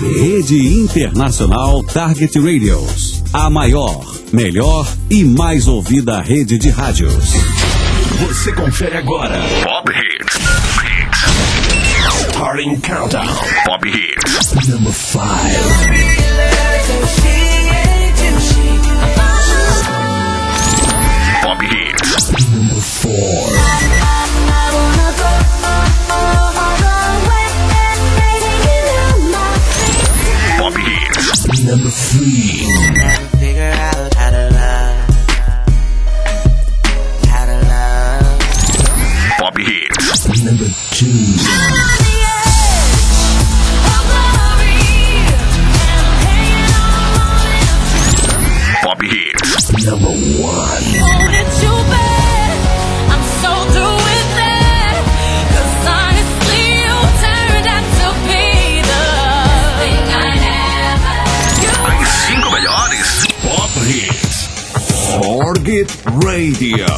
Rede Internacional Target Radios. A maior, melhor e mais ouvida rede de rádios. Você confere agora. Pop Hits. Starting Countdown. Pop Hits. Number 5. Pop Hits. Number 4. Pop Hits. Number 3. Figure out how to love. How to love. Pop Hits. Number 2. Pop Hits. Number 1. Wanted you bad, I'm so through with that. 'Cause honestly, you turned out to be the thing I never. As 5 melhores. Pop Hits. Target Radio.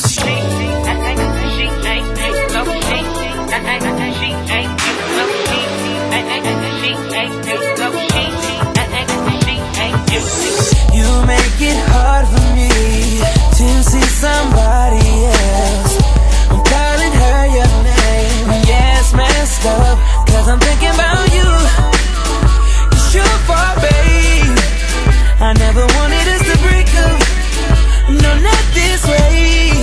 You make it hard for me to see somebody else. I'm calling her your name. Yeah, it's messed up, 'cause I'm thinking about you. It's your fault, babe. I never wanted us to break up. No, not this way.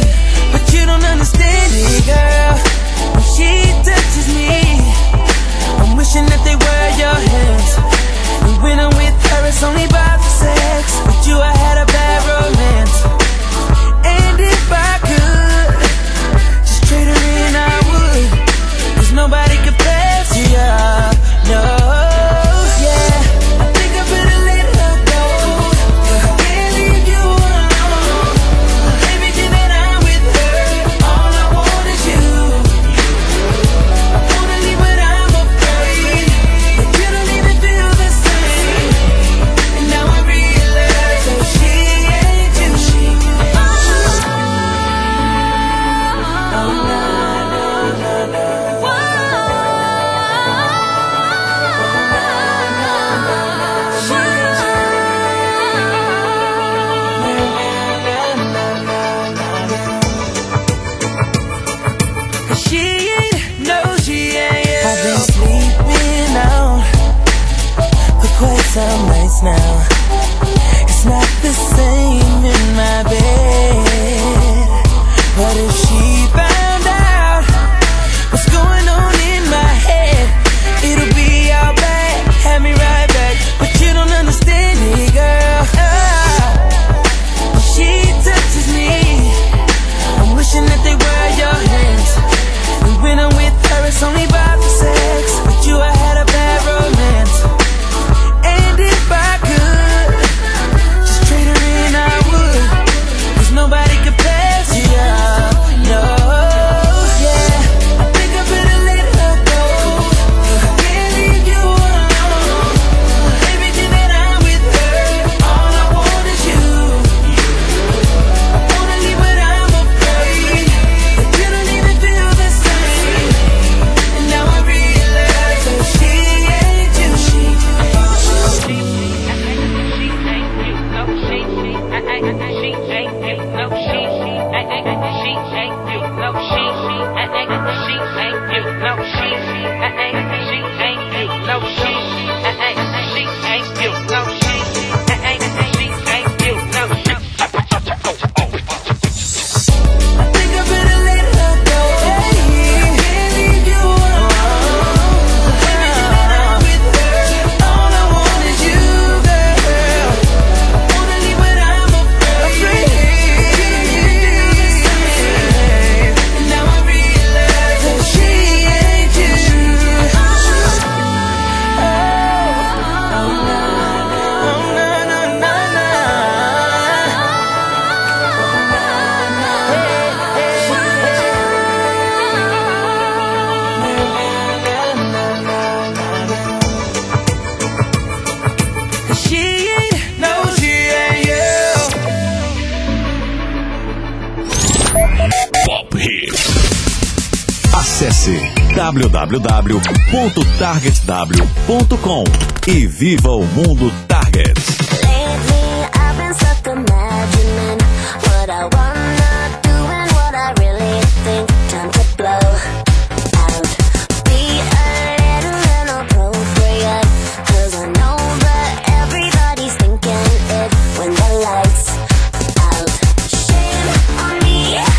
www.targetw.com e viva o mundo Target. Lately I've been stuck imagining what I wanna do and what I really think. Time to blow out. Be a little inappropriate, 'cause I know that everybody's thinking it when the lights out. Shame on me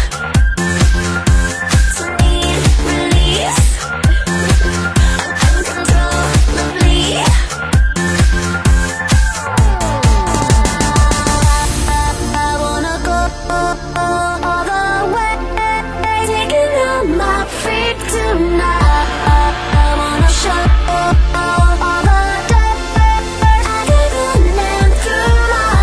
to need release. Uncontrollably. I wanna go all the way, taking on my feet tonight. I wanna show all the dirt I've given through my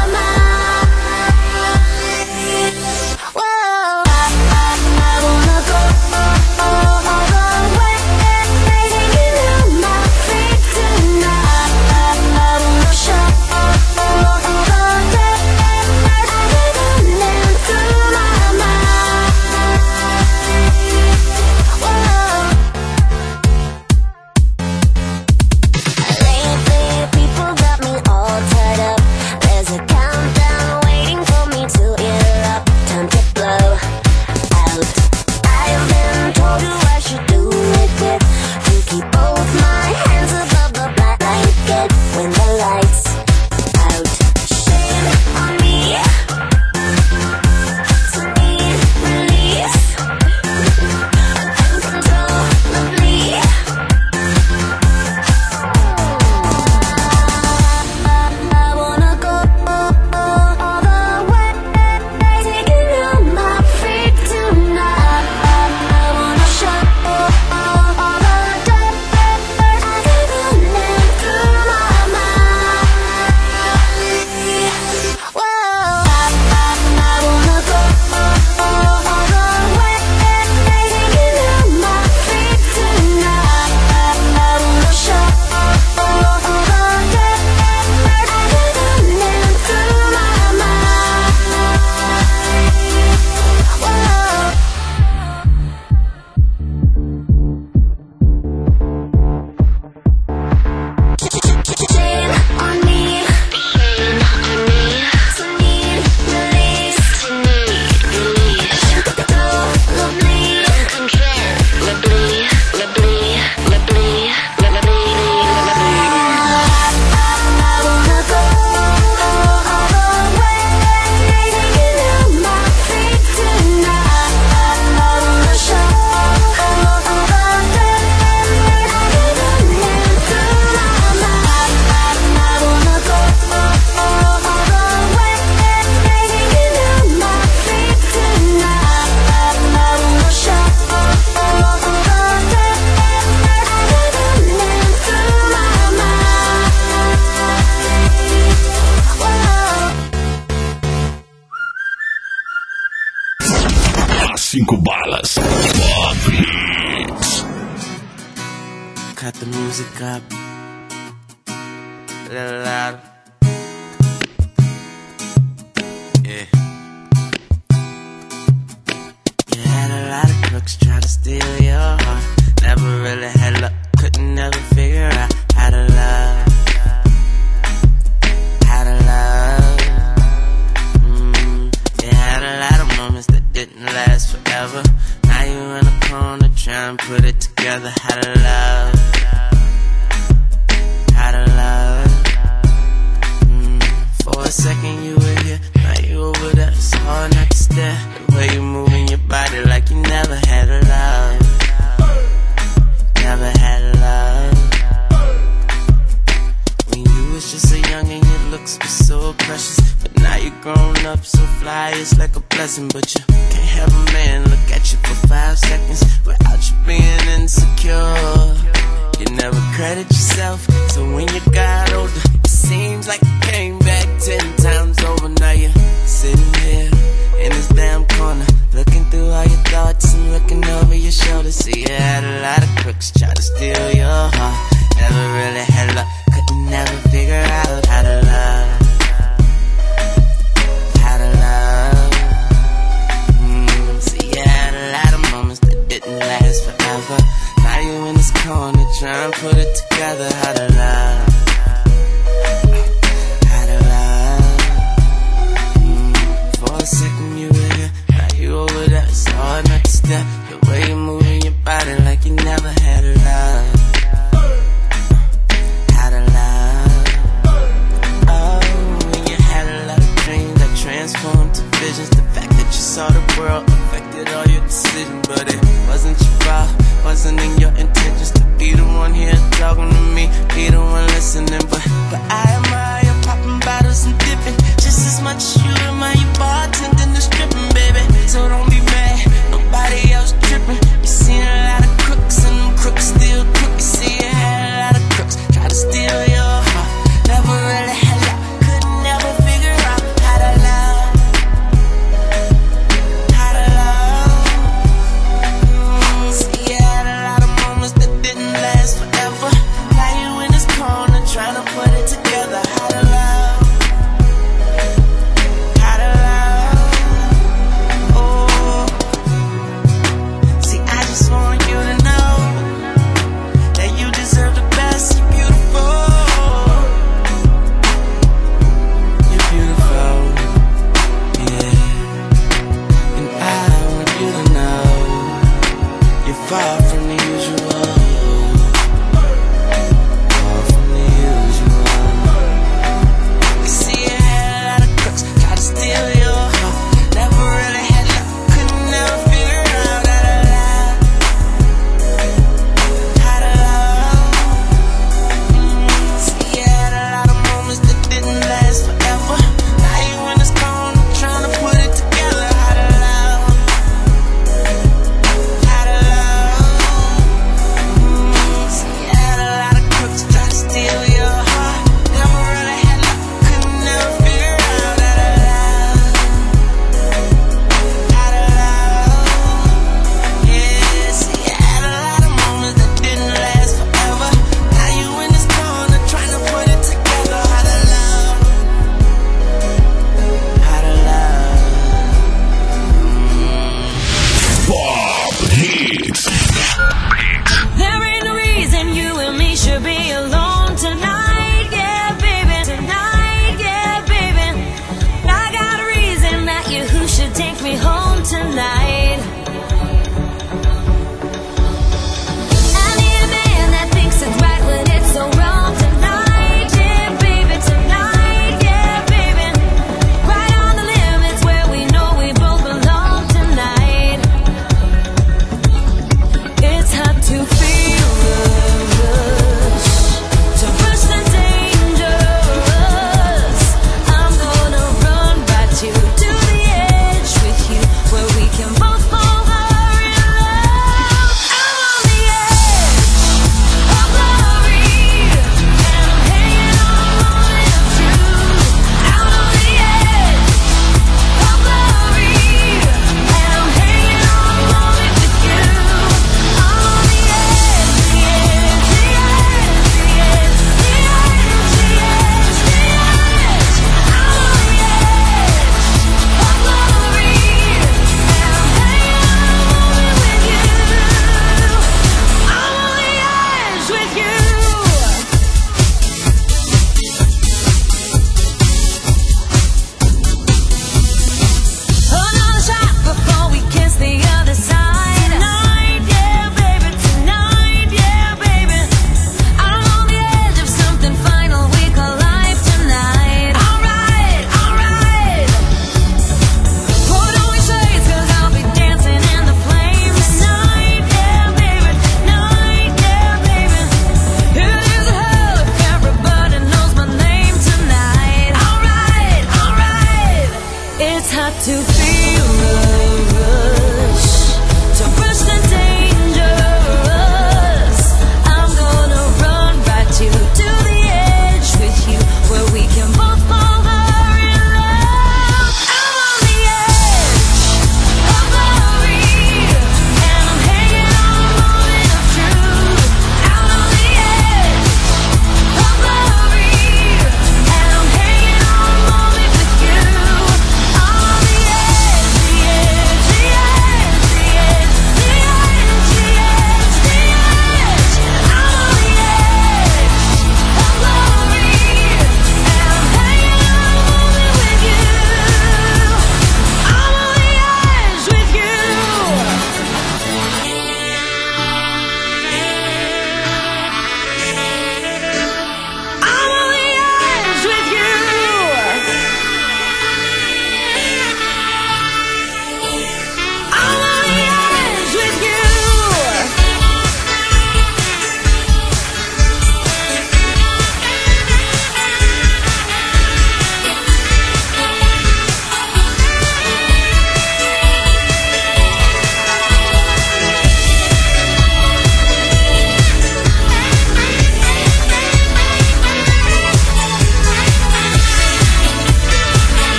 mind. Whoa, I wanna go all the way, taking on my feet tonight. I wanna show all the dirt I've given through my mind. Whoa. Lately, people got me all tied up. There's a countdown waiting for me to erupt. Time to blow out. I've been told who I should do it with, to keep both my hands above the black blanket when the lights out. Shame on me to need release. Uncontrollably. I wanna go all the way, taking on my feet tonight. I wanna show all the dirt I've given through my mind. Whoa, I wanna go all the way, taking on my feet tonight. I wanna show all the dirt I've given through my mind. Whoa. Shame on me to need release. I wanna go all the way, taking on my feet tonight. I wanna show all the dirt I've given through my mind. I wanna go all the way, taking on my feet tonight. I wanna show all the dirt I've given through my mind. Whoa. As 5 balas. Pop Hits. Cut the music up a little louder. Yeah. You had a lot of crooks try to steal your heart. Never really had luck, couldn't never figure out how to love. How to love. You had a lot of moments that didn't last forever. Now you in a corner trying to put it together. How to love. How to love. For a second you were here, now you over there. It's hard not to stare. The way you moving your body like you never had a love. Never had a love. When you was just a youngin', your looks were so precious. But now you grown up so fly, it's like a blessing. But you can't have a man look at you for 5 seconds without you being insecure. You never credit yourself, so when you got older, it seems like you came back 10 times over. Now you're sitting here in this damn corner, looking through all your thoughts and looking over your shoulder. See, you had a lot of crooks try to steal your heart. Never really had luck, couldn't never figure out how to love. How to love. See, you had a lot of moments that didn't last forever. Now you corner, try and put it together. How to lie, how to lie. For a second you were here, now you over there. It's hard not to step. The way you moving your body like you never had a lie. How to lie. Oh, when you had a lot of dreams that transformed to visions. The fact that you saw the world affected all your decisions, but it wasn't your fault. Wasn't in your intentions to be the one here talking to me, be the one listening.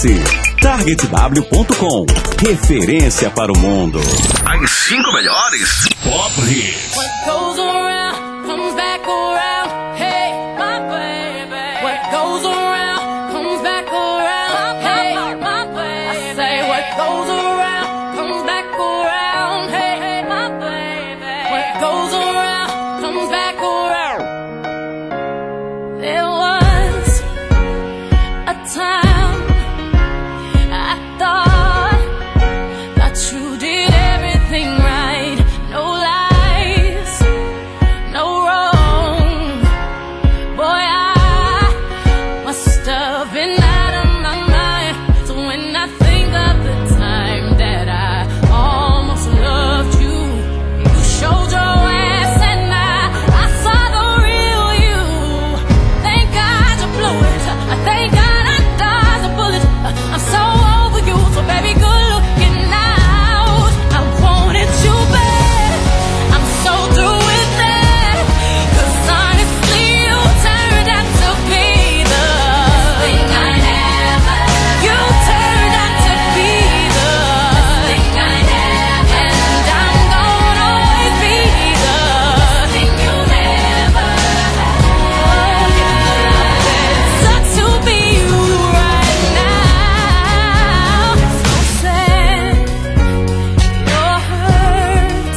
Acesse targetw.com. Referência para o mundo. As 5 melhores Pop Hits. What goes around comes back around. Hey, my baby. What goes around comes back around. Hey, my baby. I say what goes around comes back around. Hey, my baby. What goes around comes back around. There was a time I thought that you did everything right. No lies, no wrong. Boy, I must have been out of my mind. So when I think of the time that I almost loved you, you showed your ass and I saw the real you. Thank God you blew it. Thank God I dodged a bullet. I'm so over you, so baby, good looking out. I wanted you bad. I'm so through with that. 'Cause honestly, you turned out to be the thing I never. You turned out to be the thing I never. And I'm gonna always be the thing you never had. It sucks to be you right now. So sad, you're hurt.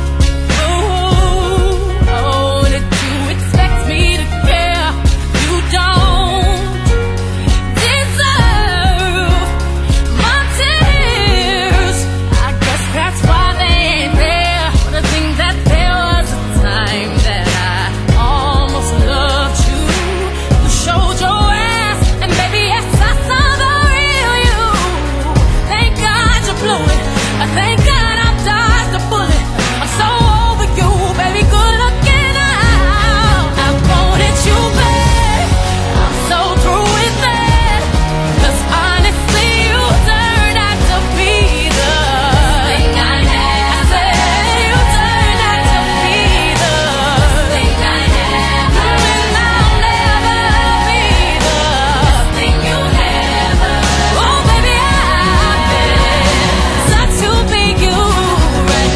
Oh, did you expect me to care? You don't deserve my tears. I guess that's why they ain't there. But I think that there was a time that I almost loved you. You showed your ass, and baby, yes, I saw the real you. Thank God you blew it. Thank God I dodged a bullet. I'm so over you, baby, good looking out. I wanted you bad. I'm so through with that. 'Cause honestly, you turned out to be the thing I never. You turned out to be the thing I never. And I'll never be the thing you never. Oh, baby, I've been such to be you right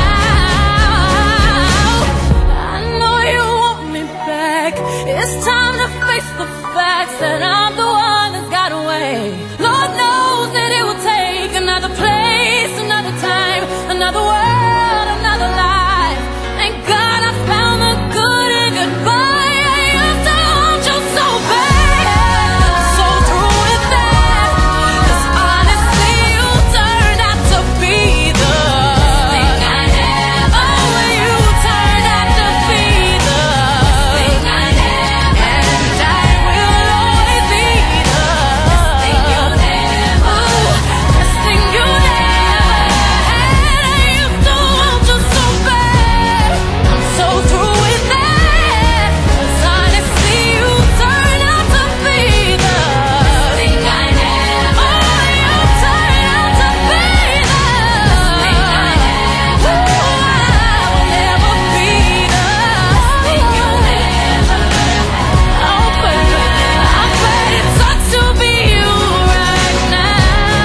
now. I know you want me back. It's time to face the facts that I'm the one that's got away. Lord knows that it will take another place, another time, another world, another life. Thank God I found the good in goodbye. I used to want you so bad. I'm so through with that. 'Cause honestly, you turned out to be the thing I never. Oh, you turned out to be the thing I never. And I will always be the thing you never. This thing you never had. I used to want you so bad. I'm so through with that. 'Cause honestly, you turned out to be the thing I never. Oh, you turned out to be the thing I never. I will never be the thing you never. Oh, baby, I bet it sucks to be you right now.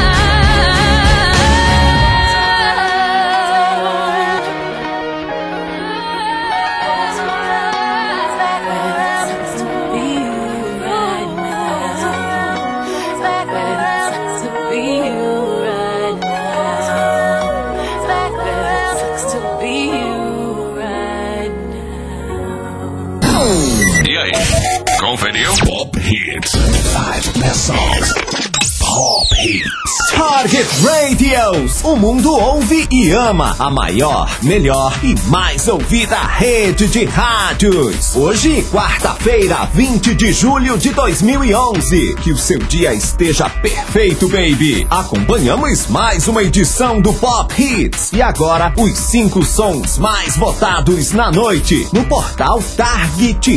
E aí, conferiu? Pop Hits. 5 best songs. Pop Hits. Target Radios. O mundo ouve e ama a maior, melhor e mais ouvida rede de rádios. Hoje, quarta-feira, 20 de julho de 2011. Que o seu dia esteja perfeito, baby. Acompanhamos mais uma edição do Pop Hits. E agora, os 5 sons mais votados na noite no portal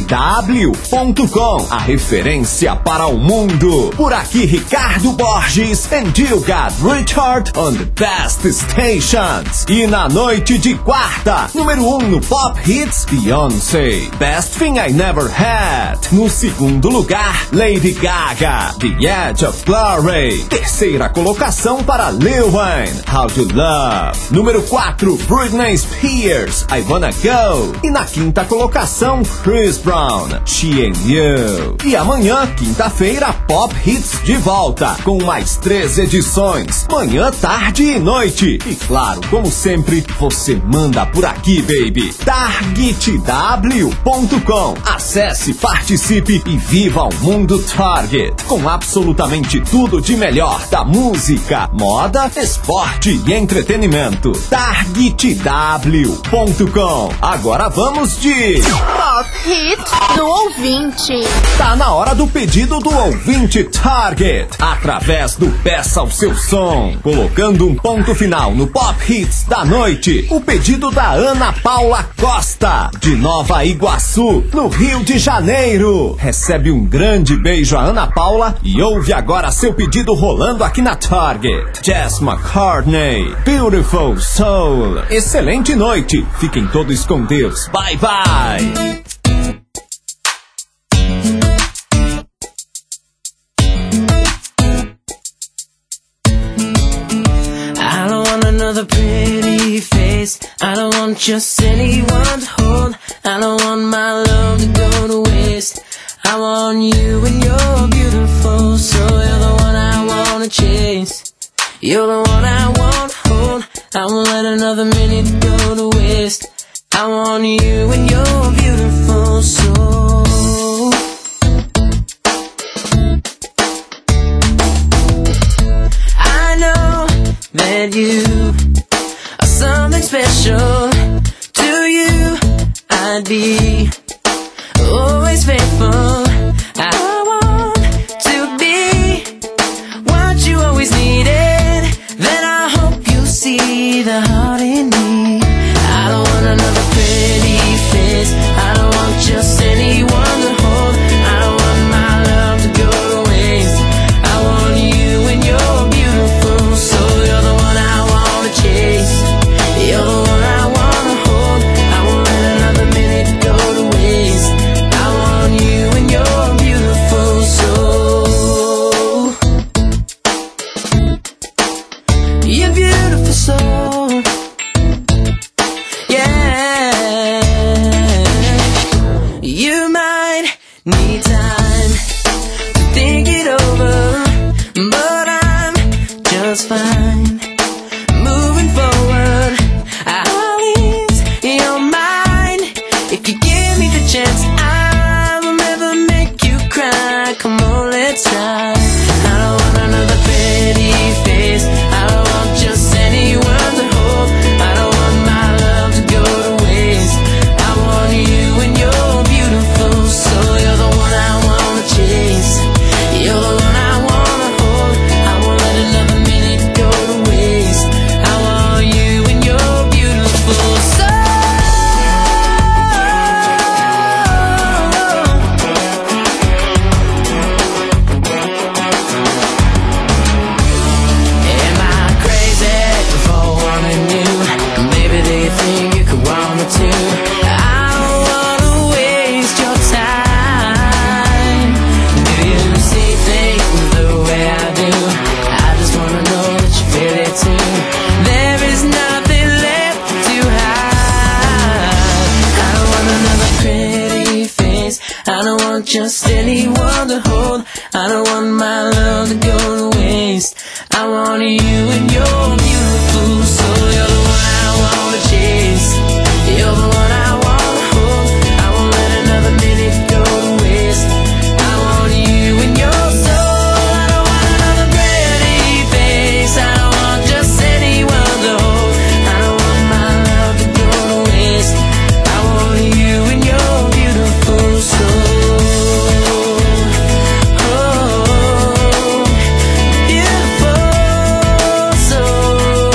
targetw.com. A referência para o mundo. Por aqui, Ricardo Borges James and You Got Richard on the Best Stations. E na noite de quarta, número 1 no Pop Hits, Beyoncé, Best Thing I Never Had. No segundo lugar, Lady Gaga, The Edge of Glory. Terceira colocação para Lil Wayne, How to Love. Número 4, Britney Spears, I Wanna Go. E na quinta colocação, Chris Brown, She and You. E amanhã, quinta-feira, Pop Hits de volta, com mais 3 edições, manhã, tarde e noite. E claro, como sempre, você manda por aqui, baby. TargetW.com. Acesse, participe e viva o mundo Target, com absolutamente tudo de melhor da música, moda, esporte e entretenimento. TargetW.com. Agora vamos de Pop Hit do ouvinte. Tá na hora do pedido do ouvinte Target, através do Peça o Seu Som, colocando um ponto final no Pop Hits da noite. O pedido da Ana Paula Costa, de Nova Iguaçu, no Rio de Janeiro. Recebe um grande beijo a Ana Paula e ouve agora seu pedido rolando aqui na Target. Jess McCartney, Beautiful Soul. Excelente noite, fiquem todos com Deus. Bye bye. I don't want another pretty face. I don't want just anyone to hold. I don't want my love to go to waste. I want you and you're beautiful, so you're the one I wanna chase. You're the one I want to hold. I won't let another minute go to waste. I want you and you're beautiful, so I know that you are something special. To you I'd be always faithful. I want to be what you always needed. Then I hope you see the heart in me. I don't want another pretty face. I don't want just anyone to hold. I don't want my love to go to waste. I want you and you're beautiful, so you're the one I wanna chase. You're the one I wanna hold. I won't let another minute go to waste. I want you and you're beautiful, so you're beautiful, so yeah. You might need time to think it over, but I'm just fine moving forward. I'll ease your mind if you give me the chance. I will never make you cry. Come on, let's try. I don't want another pretty face. I don't want just anyone to hold. I don't want my love to go to waste. I want you and you're beautiful, so you're the one I wanna chase. You're the one I wanna hold. I won't let another minute go to waste. I want you and you're beautiful, so am I crazy for wanting you? Maybe do you think you could want me too? I don't wanna waste your time. Do you see things the way I do? I just wanna know that you feel it too. There is nothing left to hide. I don't want another pretty face. I don't want just anyone to hold. I don't want my love to go to waste. I want you and you're beautiful, so you're the one I wanna chase. You're the one I wanna hold. I won't let another minute go to waste. I want you and your soul. I don't want another pretty face. I don't want just anyone to hold. I don't want my love to go to waste. I want you and your beautiful soul. Oh, beautiful soul.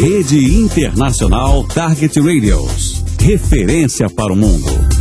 Rede Internacional Target Radios. Referência para o mundo.